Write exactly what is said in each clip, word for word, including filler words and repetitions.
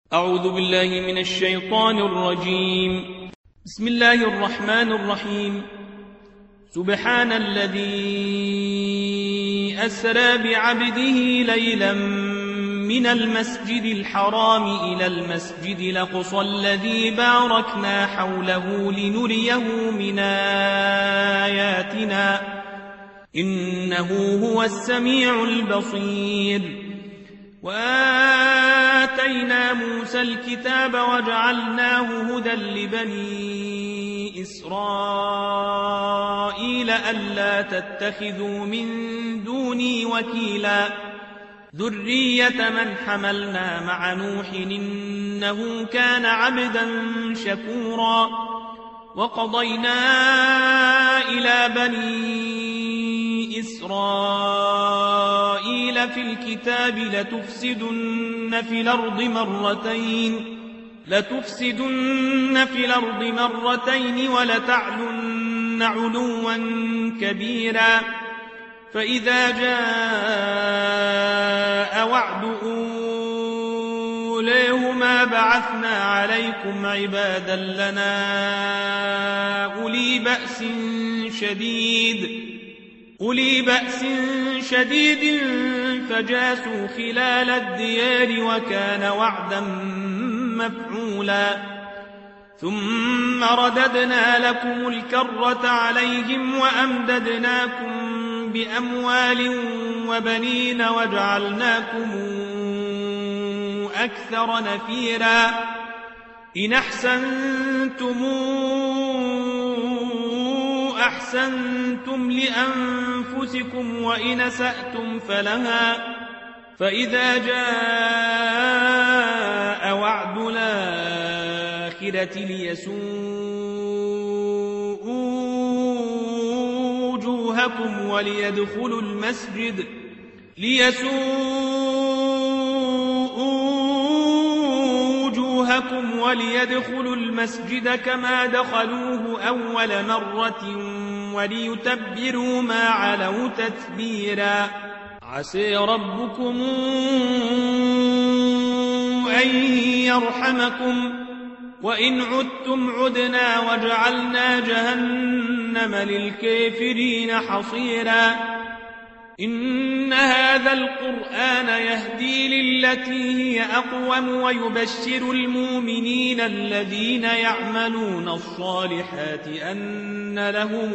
أعوذ بالله من الشيطان الرجيم. بسم الله الرحمن الرحيم. سبحان الذي أسرى بعبده ليلا من المسجد الحرام إلى المسجد الأقصى الذي باركنا حوله لنريه من آياتنا إنه هو السميع البصير. وآتينا موسى الكتاب وجعلناه هدى لبني إسرائيل ألا تتخذوا من دوني وكيلا ذرية من حملنا مع نوح إنه كان عبدا شكورا. وقضينا إلى بني إسرائيل في الكتاب لتفسدن في الأرض مرتين لتفسدن في الأرض مرتين ولتعلن علوا كبيرا. فإذا جاء وعد أوليهما بعثنا عليكم عبادا لنا أولي بأس شديد أولي بأس شديد فجاسوا خلال الديار وكان وعدا مفعولا. ثم رددنا لكم الكرة عليهم وأمددناكم بأموال وبنين وجعلناكم أكثر نفيرا. إن أحسنتم أحسنتم لأنفسكم وإن أسأتم فلها. فإذا جاء وعد الآخرة ليسوءوا وجوهكم وليدخلوا المسجد ليسوءوا وجوهكم وليدخلوا المسجد كما دخلوه أول مرة وليتبروا ما علوا تتبيرا. عسى ربكم أن يرحمكم وإن عدتم عدنا وجعلنا جهنم للكافرين حصيرا. إن هذا القرآن يهدي للتي هي أقوم ويبشر المؤمنين الذين يعملون الصالحات أن لهم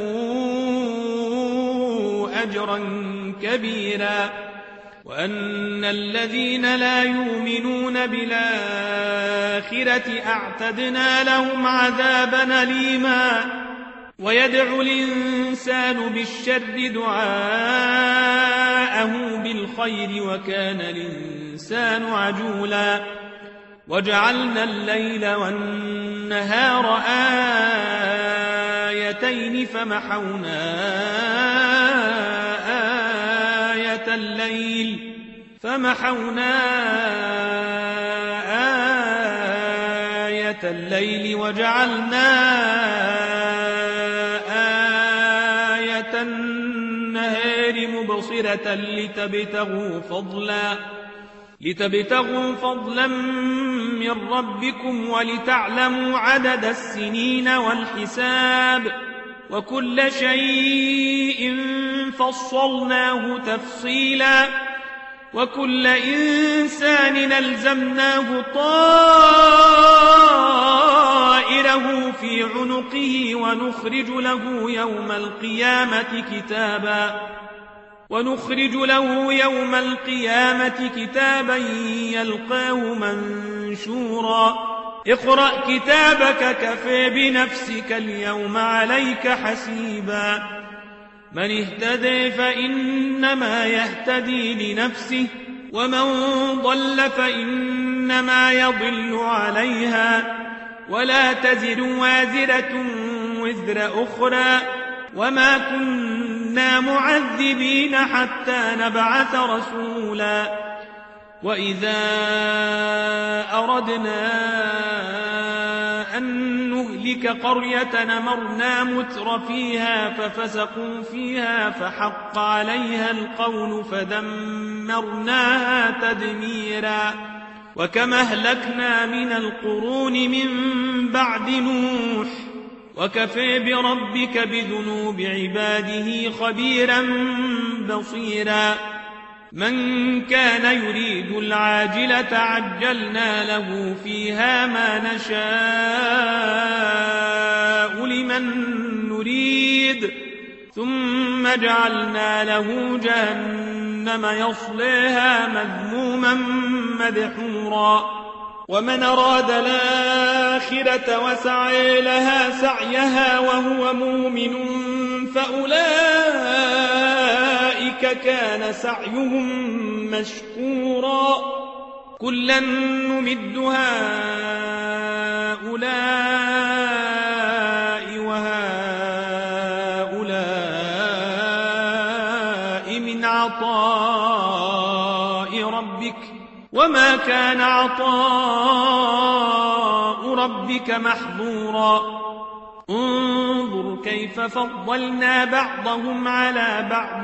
أجرا كبيرا وأن الذين لا يؤمنون بالآخرة أعتدنا لهم عذابا أليما. ويدعو الإنسان بالشر دعاءه بالخير وكان الإنسان عجولا. وجعلنا الليل والنهار آيتين فمحونا آية الليل فمحونا آية الليل وجعلنا آية النهار مبصرة لتبتغوا فضلا لتبتغوا فضلا من ربكم ولتعلموا عدد السنين والحساب وكل شيء فصلناه تفصيلا. وكل إنسان ألزمناه طائره في عنقه ونخرج له يوم القيامة كتابا ونخرج له يوم القيامة كتابا يلقاه منشورا. اقرأ كتابك كفى بنفسك اليوم عليك حسيبا. من اهتدى فإنما يهتدي لنفسه ومن ضل فإنما يضل عليها ولا تزر وازرة وزر أخرى وما كنا معذبين حتى نبعث رسولا. وإذا أردنا أن نهلك قرية أمرنا متر فيها ففسقوا فيها فحق عليها القول فدمرناها تدميرا. وكم أهلكنا من القرون من بعد نوح وكفى بربك بذنوب عباده خبيرا بصيرا من كان يريد العاجلة عجلنا له فيها ما نشاء لمن نريد ثم جعلنا له جهنم يصليها مذموما مدحورا ومن أراد الآخرة وسعي لها سعيها وهو مؤمن فأولئك كان سعيهم مشكورا كلا نمد هؤلاء وهؤلاء من عطاء ربك وما كان عطاء ربك محظورا انظر كيف فضلنا بعضهم على بعض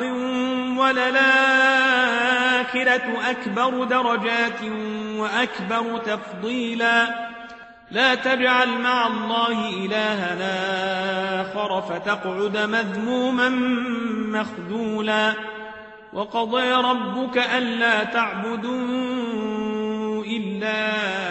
وللآخرة أكبر درجات وأكبر تفضيلا لا تجعل مع الله إلهنا آخر فتقعد مذموما مخذولا وقضى ربك ألا تعبدوا إلا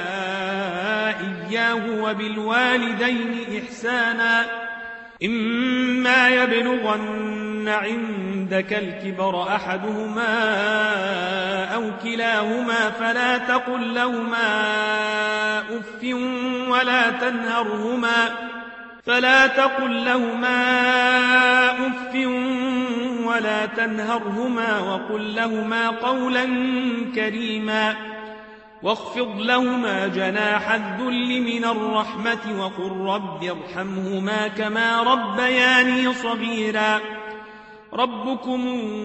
إياه وبالوالدين إحسانا إما يبلغن عندك الكبر أحدهما أو كلاهما فلا تقل لهما أف ولا تنهرهما فلا تقل لهما أف ولا تنهرهما وقل لهما قولا كريما واخفض لهما جناح الذل من الرحمة وقل رب ارحمهما كما ربياني صغيرا ربكم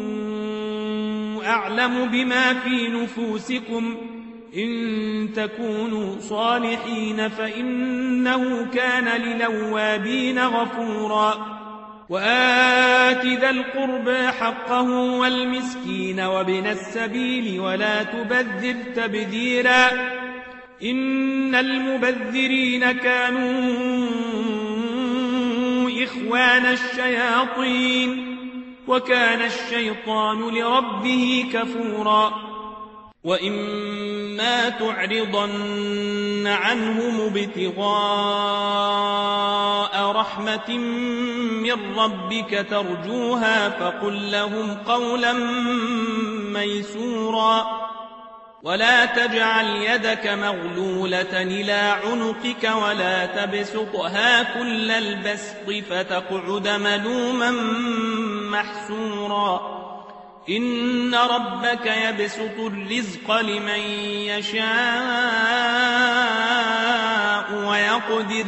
أعلم بما في نفوسكم إن تكونوا صالحين فإنه كان للأوابين غفورا وآت ذا القربى حقه والمسكين وابن السبيل ولا تبذر تبذيرا إن المبذرين كانوا إخوان الشياطين وكان الشيطان لربه كفورا وإما تعرضن عنهم ابتغاء رحمة من ربك ترجوها فقل لهم قولا ميسورا ولا تجعل يدك مغلولة إلى عنقك ولا تبسطها كل البسط فتقعد ملوما محسورا إن ربك يبسط الرزق لمن يشاء ويقدر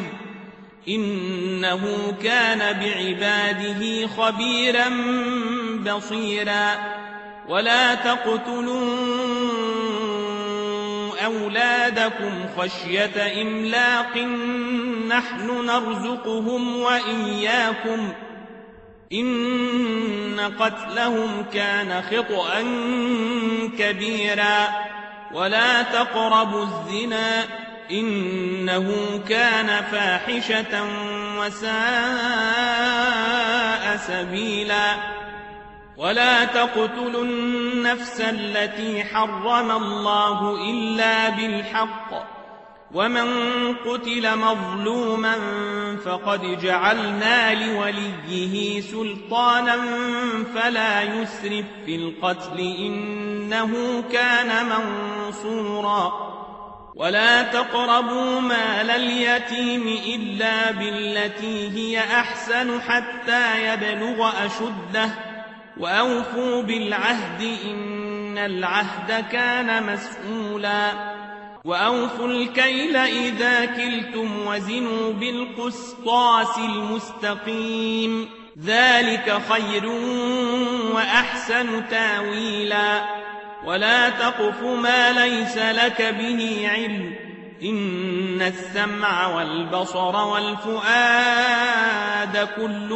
إنه كان بعباده خبيرا بصيرا ولا تقتلوا أولادكم خشية إملاق نحن نرزقهم وإياكم إن قتلهم كان خطأ كبيرا ولا تقربوا الزنا إنه كان فاحشة وساء سبيلا ولا تقتلوا النفس التي حرم الله إلا بالحق ومن قتل مظلوما فقد جعلنا لوليه سلطانا فلا يسرف في القتل إنه كان منصورا ولا تقربوا مال اليتيم إلا بالتي هي أحسن حتى يبلغ أشده وأوفوا بالعهد إن العهد كان مسؤولا وأوفوا الكيل إذا كلتم وزنوا بالقسطاس المستقيم ذلك خير وأحسن تاويلا ولا تقف ما ليس لك به علم إن السمع والبصر والفؤاد كل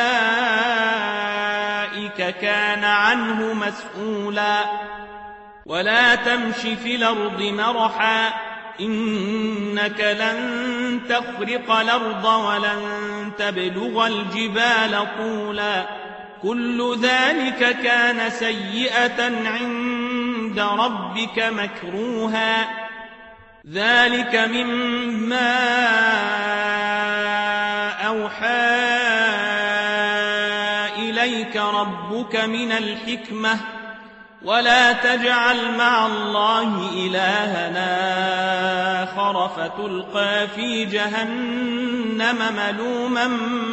أولئك كان عنه مسؤولا ولا تمش في الأرض مرحا إنك لن تخرق الأرض ولن تبلغ الجبال طولا كل ذلك كان سيئة عند ربك مكروها ذلك مما أوحى إليك ربك من الحكمة ولا تجعل مع الله إلهنا آخر فتلقى في جهنم ملوما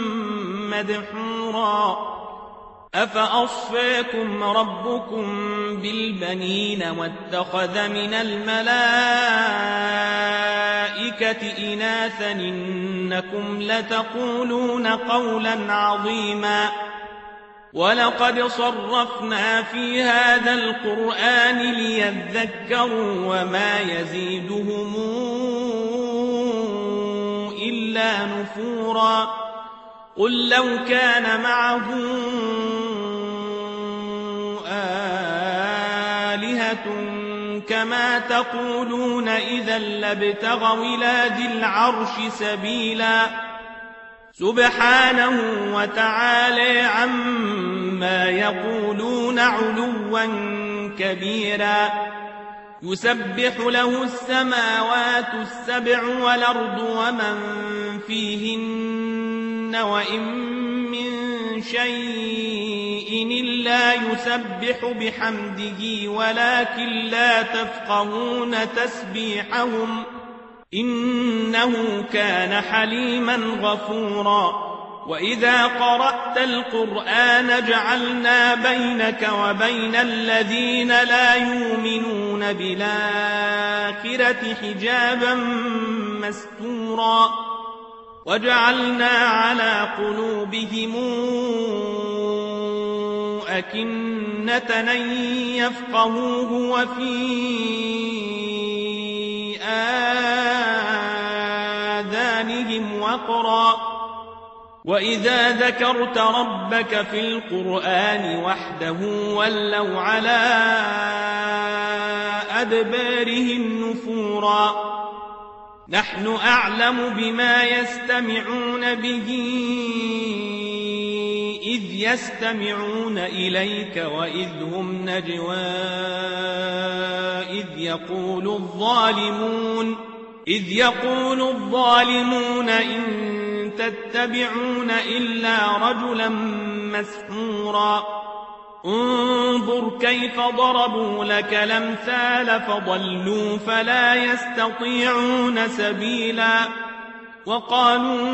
مدحورا أفأصفاكم ربكم بالبنين واتخذ من الملائكة إناثا إنكم لتقولون قولا عظيما ولقد صرفنا في هذا القرآن ليذكروا وما يزيدهم إلا نفورا قل لو كان معه آلهة كما تقولون إذا لابتغوا إلى ذي العرش سبيلا سبحانه وتعالى عما يقولون علوا كبيرا يسبح له السماوات السبع والأرض ومن فيهن وإن من شيء إلا يسبح بحمده ولكن لا تفقهون تسبيحهم إنه كان حليما غفورا وإذا قرأت القرآن جعلنا بينك وبين الذين لا يؤمنون بالآخرة حجابا مستورا وجعلنا على قلوبهم أكنة أن يفقهوه وفي آذانهم وقرا وإذا ذكرت ربك في القرآن وحده ولوا على أدبارهم نفورا نحن أعلم بما يستمعون به إذ يستمعون إليك وإذ هم نجوى إذ يقول الظالمون إذ يقول الظالمون إن تتبعون إلا رجلا مسحورا انظر كيف ضربوا لك الأمثال فضلوا فلا يستطيعون سبيلا وقالوا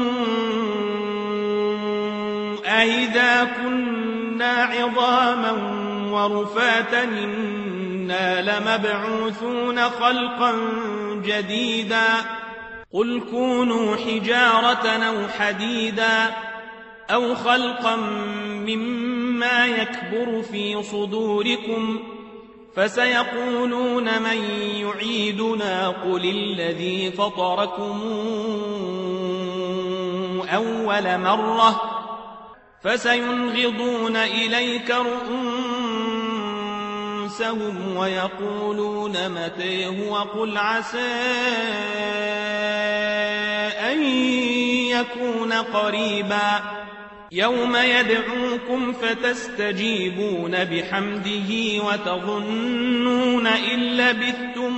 أئذا كنا عظاما ورفاتا إنا لمبعوثون خلقا جديدا قل كونوا حجارة أو حديدا أو خلقا مما يكبر في صدوركم فسيقولون من يعيدنا قل الذي فطركم أول مرة فسينغضون إليك رؤوسهم ويقولون متى هو قل عسى أن يكون قريبا يوم يدعوكم فتستجيبون بحمده وتظنون إن لبثتم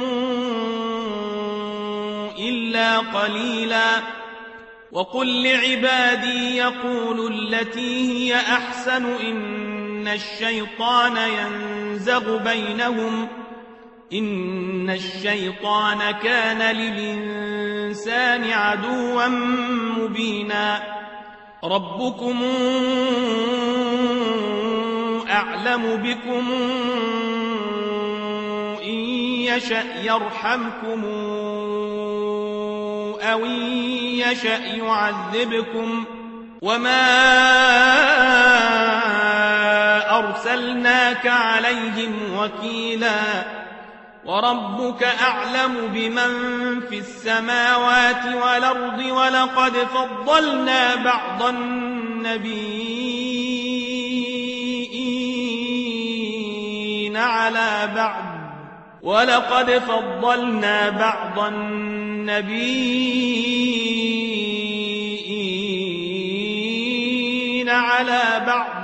إلا قليلا وقل لعبادي يقولوا التي هي أحسن إن الشيطان ينزغ بينهم إن الشيطان كان للإنسان عدوا مبينا ربكم أعلم بكم إن يشأ يرحمكم أو إن يشأ يعذبكم وما أرسلناك عليهم وكيلا وربك أعلم بمن في السماوات والأرض ولقد فضلنا بعض النبيين على بعض ولقد فضلنا بعض النبيين على بعض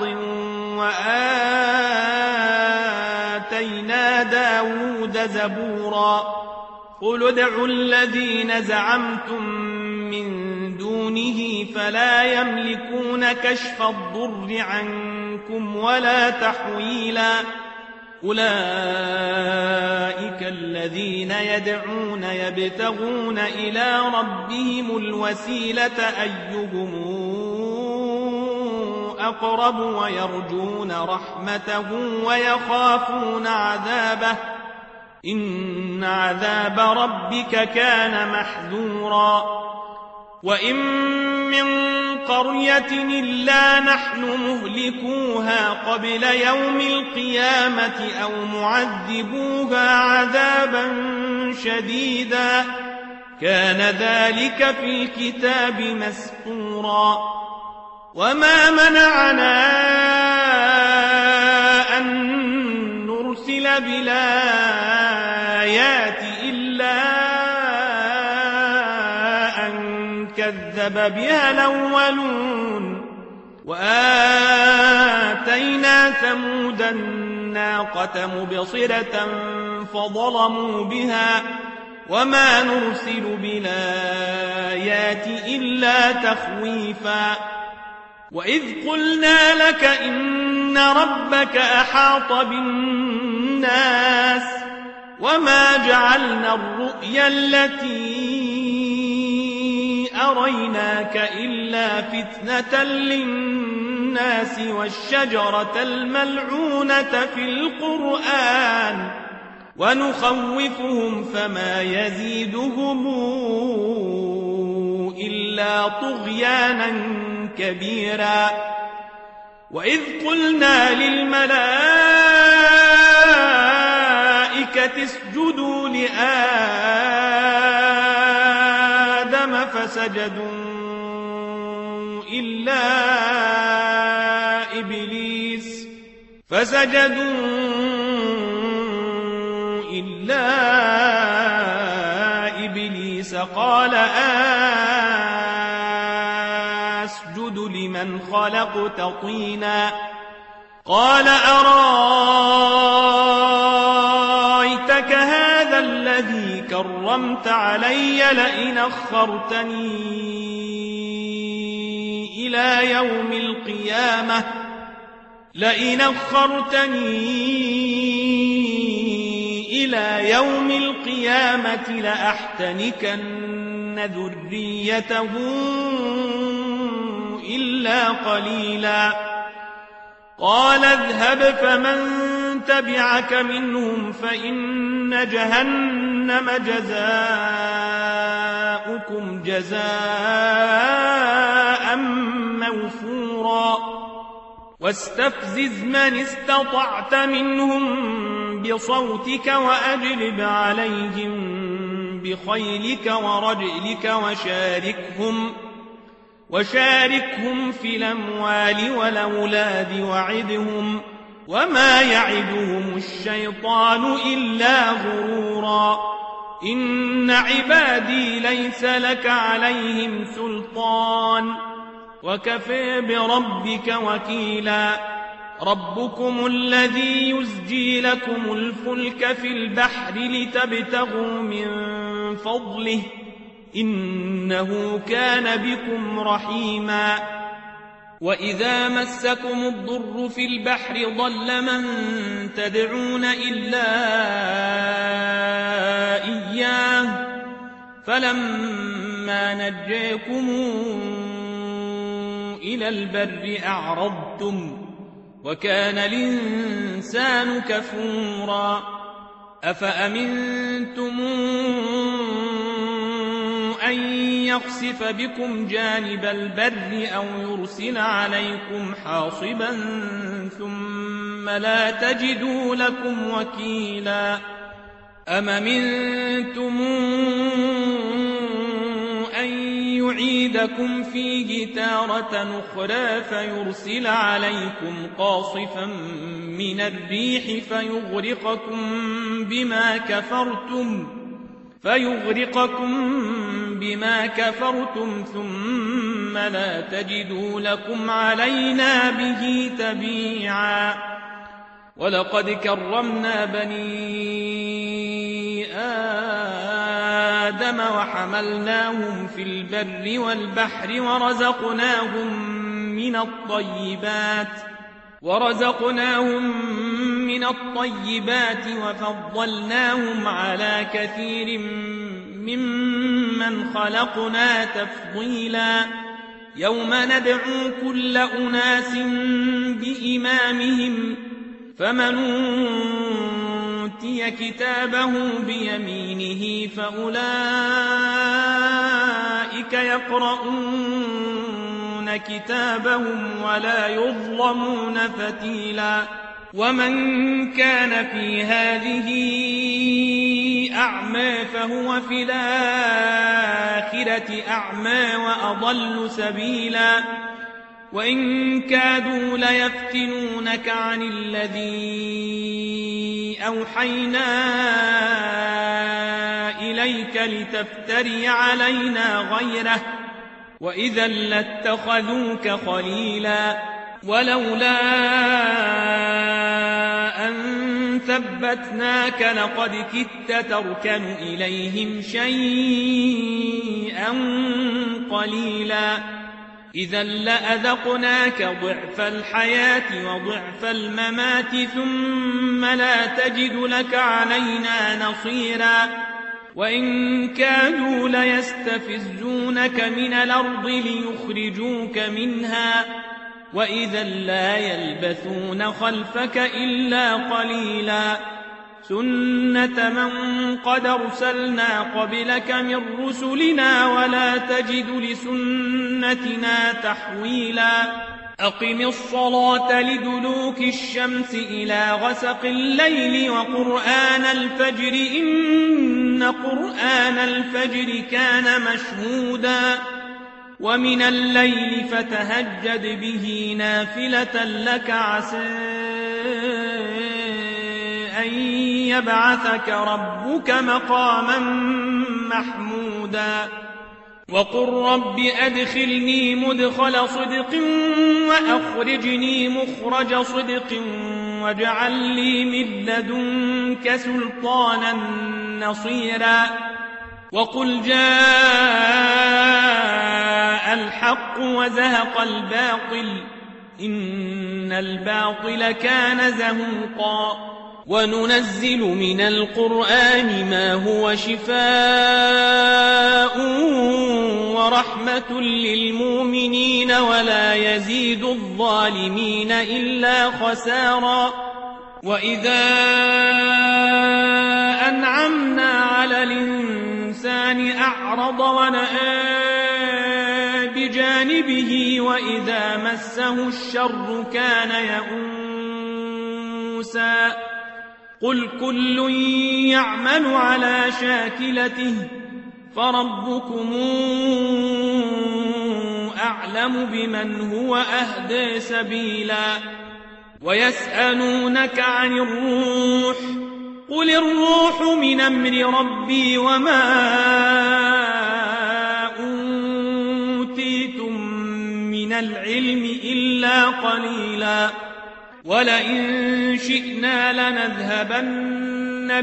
وآتينا داود زبورا قل ادعوا الذين زعمتم من دونه فلا يملكون كشف الضر عنكم ولا تحويلا أولئك الذين يدعون يبتغون إلى ربهم الوسيلة أيهم أقرب ويرجون رحمته ويخافون عذابه إن عذاب ربك كان محذورا وإن من قرية إلا نحن مهلكوها قبل يوم القيامة أو معذبوها عذابا شديدا كان ذلك في الكتاب مسطورا وما منعنا أن نرسل بالآيات إلا كذب بها الأولون وآتينا ثمود الناقة مبصرة فظلموا بها وما نرسل بالآيات إلا تخويفا وإذ قلنا لك إن ربك أحاط بالناس وما جعلنا الرؤيا التي أريناك إلا فتنة للناس والشجرة الملعونة في القرآن ونخوفهم فما يزيدهم إلا طغيانا كبيرا وإذ قلنا للملائكة اسجدوا لآدم فسجدوا إلا إبليس فسجدوا إلا إبليس قال أسجد لمن خلقت طينا قال أرايتك هذا الذي كرمت علي لئن أخرتني إلى يوم القيامة لئن أخرتني إلى يوم القيامة لأحتنكن ذريته إلا قليلا قال اذهب فمن تبعك منهم فإن جهنم جزاؤكم جزاء موفورا واستفزز من استطعت منهم بصوتك وأجلب عليهم بخيلك ورجلك وشاركهم وشاركهم في الأموال والأولاد وعدهم وما يعدهم الشيطان إلا غرورا إن عبادي ليس لك عليهم سلطان وكفى بربك وكيلا ربكم الذي يزجي لكم الفلك في البحر لتبتغوا من فضله إنه كان بكم رحيما وإذا مسكم الضر في البحر ضل من تدعون إلا إياه فلما نجاكم إلى البر أعرضتم وكان الإنسان كفورا أفأمنتم أن يخسف بكم جانب البر أو يرسل عليكم حاصبا ثم لا تجدوا لكم وكيلا أم أمنتم أن يعيدكم فيه تارة أخرى فيرسل عليكم قاصفا من الريح فيغرقكم بما كفرتم فيغرقكم بما كفرتم ثم لا تجدوا لكم علينا به تبيعا. ولقد كرمنا بني آدم وحملناهم في البر والبحر ورزقناهم من الطيبات ورزقناهم من الطيبات وفضلناهم على كثير ممن خلقنا تفضيلا. يوم ندعو كل أناس بإمامهم فمن أوتي كتابه بيمينه فأولئك يقرؤون كتابهم ولا يظلمون فتيلا. ومن كان في هذه أعمى فهو في الآخرة أعمى وأضل سبيلا. وإن كادوا ليفتنونك عن الذي أوحينا إليك لتفتري علينا غيره وإذا لاتخذوك خليلا. ولولا أن ثبتناك لقد كدت تركن إليهم شيئا قليلا. إذا لأذقناك ضعف الحياة وضعف الممات ثم لا تجد لك علينا نصيرا. وإن كادوا ليستفزونك من الأرض ليخرجوك منها وإذا لا يلبثون خلفك إلا قليلا. سنة من قد أرسلنا قبلك من رسلنا ولا تجد لسنتنا تحويلا. أقم الصلاة لدلوك الشمس إلى غسق الليل وقرآن الفجر إن قرآن الفجر كان مشهودا. ومن الليل فتهجد به نافلة لك عسى أن يبعثك ربك مقاما محمودا. وقل رب أدخلني مدخل صدق وأخرجني مخرج صدق واجعل لي من لدنك سلطانا نصيرا. وقل جاء الحق وزهق الباطل إن الباطل كان زهوقا. وننزل من القرآن ما هو شفاء ورحمة للمؤمنين ولا يزيد الظالمين إلا خسارا. وإذا أنعمنا على الإنسان أعرض ونأى بجانبه وإذا مسه الشر كان يئوسا. قل كل يعمل على شاكلته فربكم أعلم بمن هو أهدى سبيلا. ويسألونك عن الروح قل الروح من أمر ربي وما أوتيتم من العلم إلا قليلا. ولئن شئنا لنذهبن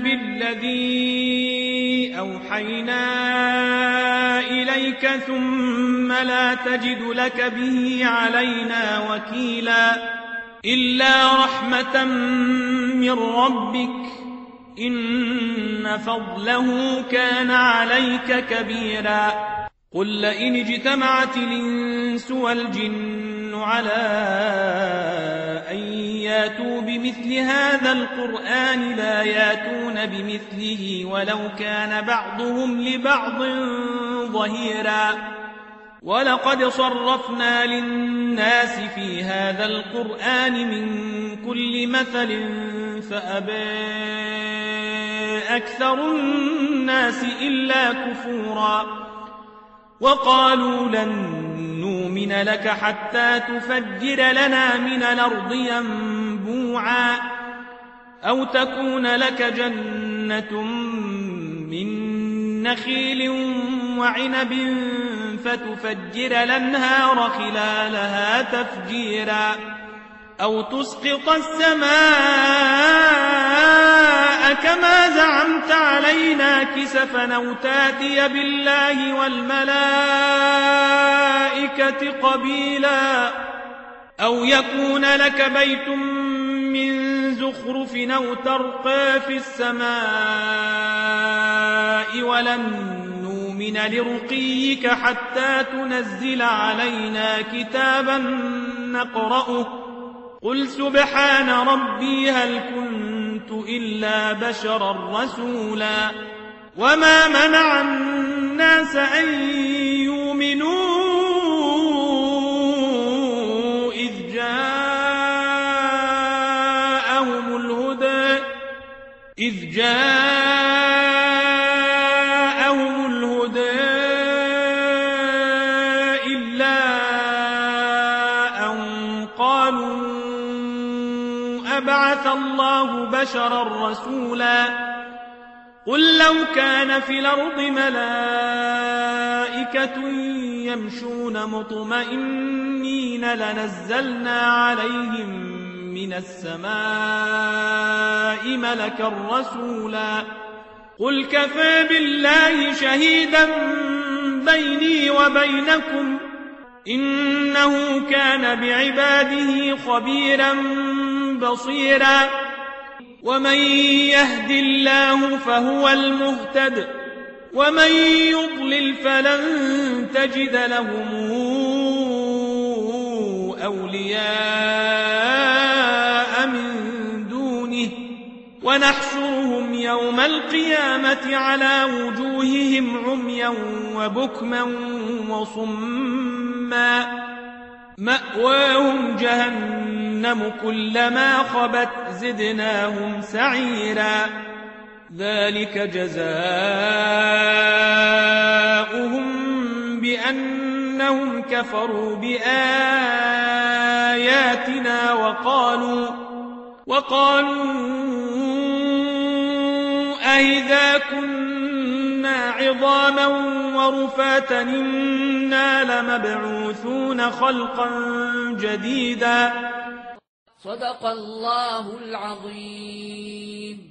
بالذي أوحينا إليك ثم لا تجد لك به علينا وكيلا. إلا رحمة من ربك إن فضله كان عليك كبيرا. قل لئن اجتمعت الإنس والجن على أن ياتوا بمثل هذا القرآن لا ياتون بمثله ولو كان بعضهم لبعض ظهيرا. ولقد صرفنا للناس في هذا القرآن من كل مثل فأبى أكثر الناس إلا كفورا. وقالوا لن نؤمن لك حتى تفجر لنا من الأرض ينبوعا أو تكون لك جنة من نخيل وعنب فتفجر الأنهار خلالها تفجيرا أو تسقط السماء كما زعمت علينا كسفا أو تاتي بالله والملائكة قبيلا أو يكون لك بيت من زخرف أو ترقى في السماء ولن نؤمن لرقيك حتى تنزل علينا كتابا نقرأه قل سبحان ربي هل كنت إلا بشرا رسولا وما منع الناس أن يؤمنوا إذ جاءهم الهدى إذ جاءهم الهدى إلا أن قالوا أبعث الله بشرا رسولا قل لو كان في الأرض ملائكة يمشون مطمئنين لنزلنا عليهم من السماء ملكا رسولا قل كفى بالله شهيدا بيني وبينكم إنه كان بعباده خبيرا بصيرا ومن يهد الله فهو المهتد ومن يضلل فلن تجد لهم أولياء من دونه ونحشرهم يوم القيامة على وجوههم عميا وبكما وصما مأواهم جهنم كلما خبت زدناهم سعيرا ذلك جزاؤهم بأنهم كفروا بآياتنا وقالوا وقالوا أئذا كنا عظاما ورفاتا إنا لمبعوثون خلقا جديدا صدق الله العظيم.